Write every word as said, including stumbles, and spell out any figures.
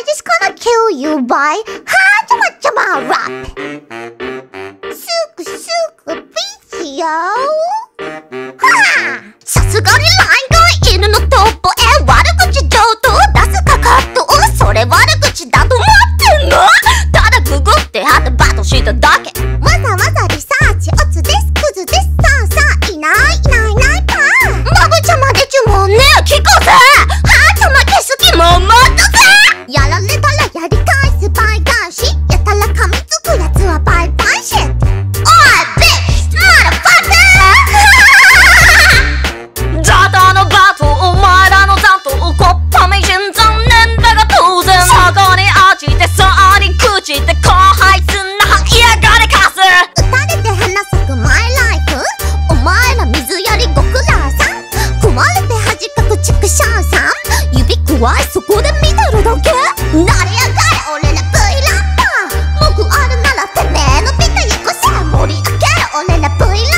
I just gonna kill you byはちゃまちゃまラップすぐすぐビーチよはあさすがに ライン が犬のトップへ悪口上等出すかカットそれ悪口だと思ってんのただググってはてバトしただけわざわざリサーチオツですクズですさあさあいないいないいないパーマブちゃまでちゅもんね聞こうぜはーちゃま消す気ももっとぜやられたらやり返す倍返しやたら噛みつくやつはバイバイシットおいビッチマダファッカーザタのバトお前らの残党コッパミシン残念だが当然そこに落ちてさあに朽ちて後輩すんな嫌がれかす撃たれて花咲くマイライフお前ら水やり極楽さん壊れて恥かく畜生さん指くわいそこで見てるだけなりやがれ俺ら V ラッパー文句あるならてめえのビタよこせ盛り上げる俺ら V ラッパー